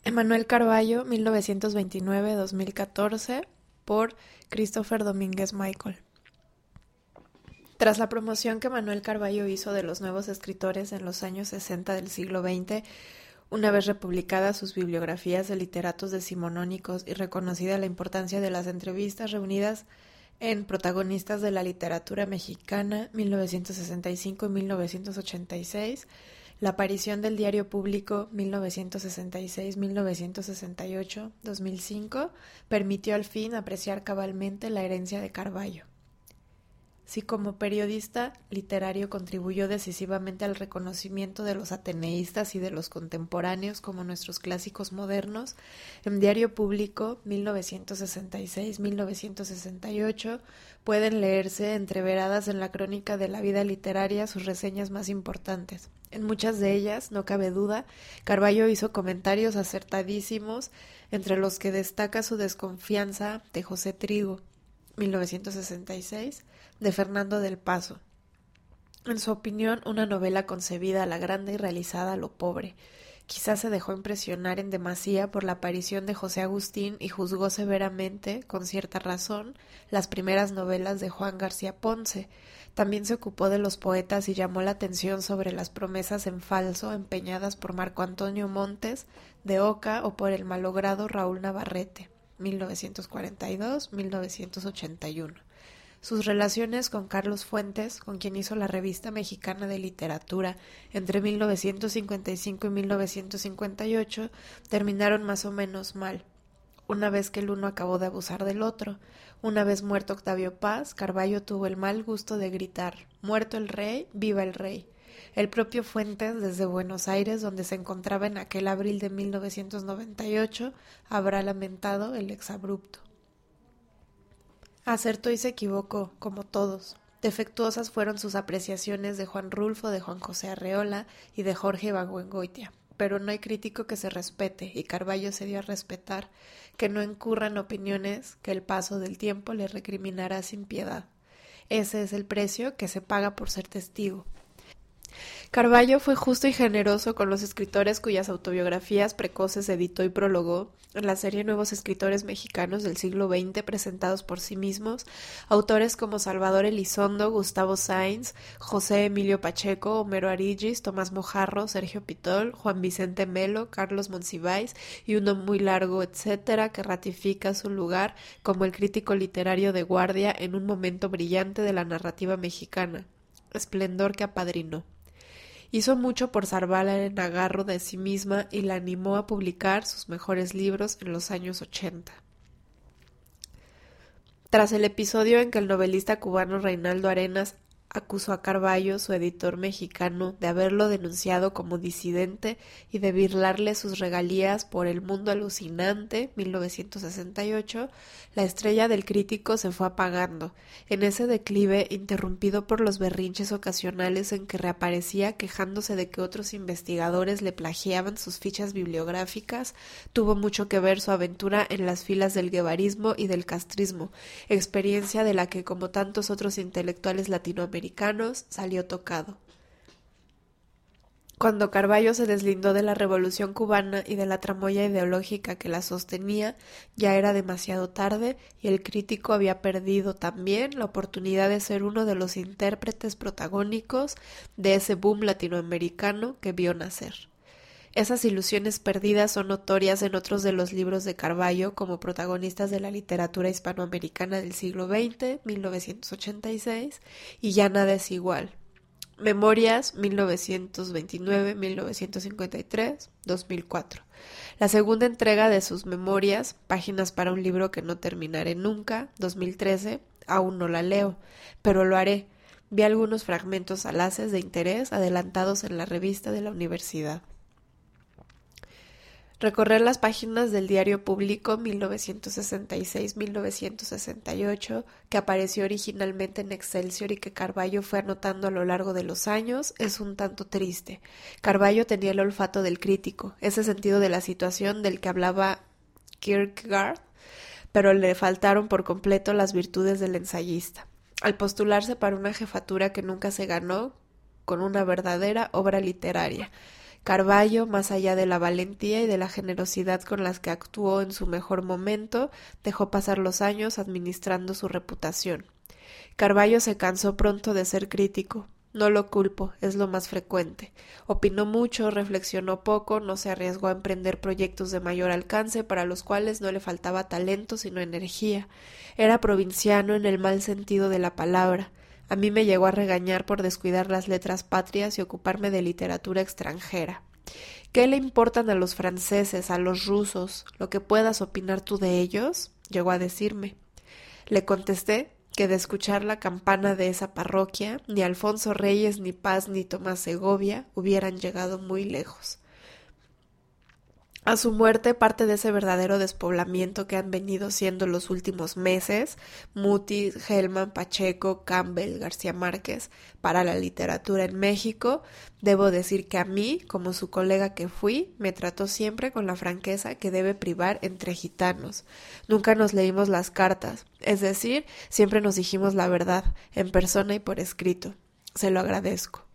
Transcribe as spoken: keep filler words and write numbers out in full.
Emanuel Carballo, mil novecientos veintinueve a dos mil catorce, por Christopher Domínguez Michael. Tras la promoción que Manuel Carballo hizo de los nuevos escritores en los años sesenta del siglo veinte, una vez republicadas sus bibliografías de literatos decimonónicos y reconocida la importancia de las entrevistas reunidas en Protagonistas de la Literatura Mexicana, mil novecientos sesenta y cinco y mil novecientos ochenta y seis, la aparición del Diario Público, mil novecientos sesenta y seis a mil novecientos sesenta y ocho, dos mil cinco, permitió al fin apreciar cabalmente la herencia de Carballo. Si como periodista literario contribuyó decisivamente al reconocimiento de los ateneístas y de los contemporáneos como nuestros clásicos modernos, en Diario Público, mil novecientos sesenta y seis a mil novecientos sesenta y ocho, pueden leerse entreveradas en la crónica de la vida literaria sus reseñas más importantes. En muchas de ellas, no cabe duda, Carballo hizo comentarios acertadísimos, entre los que destaca su desconfianza de José Trigo, mil novecientos sesenta y seis, de Fernando del Paso. En su opinión, una novela concebida a la grande y realizada a lo pobre. Quizás se dejó impresionar en demasía por la aparición de José Agustín y juzgó severamente, con cierta razón, las primeras novelas de Juan García Ponce. También se ocupó de los poetas y llamó la atención sobre las promesas en falso empeñadas por Marco Antonio Montes de Oca o por el malogrado Raúl Navarrete, mil novecientos cuarenta y dos a mil novecientos ochenta y uno. Sus relaciones con Carlos Fuentes, con quien hizo la Revista Mexicana de Literatura entre mil novecientos cincuenta y cinco y mil novecientos cincuenta y ocho, terminaron más o menos mal. Una vez que el uno acabó de abusar del otro, una vez muerto Octavio Paz, Carballo tuvo el mal gusto de gritar: «Muerto el rey, viva el rey». El propio Fuentes, desde Buenos Aires, donde se encontraba en aquel abril de mil novecientos noventa y ocho, habrá lamentado el exabrupto. Acertó y se equivocó, como todos. Defectuosas fueron sus apreciaciones de Juan Rulfo, de Juan José Arreola y de Jorge Ibargüengoitia. Pero no hay crítico que se respete, y Carballo se dio a respetar, que no incurra en opiniones que el paso del tiempo le recriminará sin piedad. Ese es el precio que se paga por ser testigo. Carballo fue justo y generoso con los escritores cuyas autobiografías precoces editó y prologó en la serie Nuevos Escritores Mexicanos del siglo veinte presentados por sí mismos, autores como Salvador Elizondo, Gustavo Sáenz, José Emilio Pacheco, Homero Arigis, Tomás Mojarro, Sergio Pitol, Juan Vicente Melo, Carlos Monsiváis y uno muy largo, etcétera, que ratifica su lugar como el crítico literario de guardia en un momento brillante de la narrativa mexicana, esplendor que apadrinó. Hizo mucho por salvarla en agarro de sí misma y la animó a publicar sus mejores libros en los años ochenta. Tras el episodio en que el novelista cubano Reinaldo Arenas acusó a Carballo, su editor mexicano, de haberlo denunciado como disidente y de birlarle sus regalías por El Mundo Alucinante, mil novecientos sesenta y ocho, la estrella del crítico se fue apagando. En ese declive, interrumpido por los berrinches ocasionales en que reaparecía quejándose de que otros investigadores le plagiaban sus fichas bibliográficas, tuvo mucho que ver su aventura en las filas del guevarismo y del castrismo, experiencia de la que, como tantos otros intelectuales latinoamericanos, salió tocado. Cuando Carballo se deslindó de la Revolución cubana y de la tramoya ideológica que la sostenía, ya era demasiado tarde y el crítico había perdido también la oportunidad de ser uno de los intérpretes protagónicos de ese boom latinoamericano que vio nacer. Esas ilusiones perdidas son notorias en otros de los libros de Carballo como protagonistas de la literatura hispanoamericana del siglo veinte, mil novecientos ochenta y seis, y Ya nada es igual. Memorias, mil novecientos veintinueve a mil novecientos cincuenta y tres, dos mil cuatro. La segunda entrega de sus memorias, Páginas para un libro que no terminaré nunca, dos mil trece, aún no la leo, pero lo haré. Vi algunos fragmentos alaces de interés adelantados en la revista de la universidad. Recorrer las páginas del Diario Público mil novecientos sesenta y seis a mil novecientos sesenta y ocho, que apareció originalmente en Excelsior y que Carballo fue anotando a lo largo de los años, es un tanto triste. Carballo tenía el olfato del crítico, ese sentido de la situación del que hablaba Kierkegaard, pero le faltaron por completo las virtudes del ensayista. Al postularse para una jefatura que nunca se ganó con una verdadera obra literaria, Carvallo, más allá de la valentía y de la generosidad con las que actuó en su mejor momento, dejó pasar los años administrando su reputación. Carvallo se cansó pronto de ser crítico. No lo culpo, es lo más frecuente. Opinó mucho, reflexionó poco, no se arriesgó a emprender proyectos de mayor alcance para los cuales no le faltaba talento sino energía. Era provinciano en el mal sentido de la palabra. A mí me llegó a regañar por descuidar las letras patrias y ocuparme de literatura extranjera. ¿Qué le importan a los franceses, a los rusos, lo que puedas opinar tú de ellos? Llegó a decirme. Le contesté que de escuchar la campana de esa parroquia, ni Alfonso Reyes, ni Paz, ni Tomás Segovia hubieran llegado muy lejos. A su muerte, parte de ese verdadero despoblamiento que han venido siendo los últimos meses, Mutis, Hellman, Pacheco, Campbell, García Márquez, para la literatura en México, debo decir que a mí, como su colega que fui, me trató siempre con la franqueza que debe privar entre gitanos. Nunca nos leímos las cartas, es decir, siempre nos dijimos la verdad, en persona y por escrito. Se lo agradezco.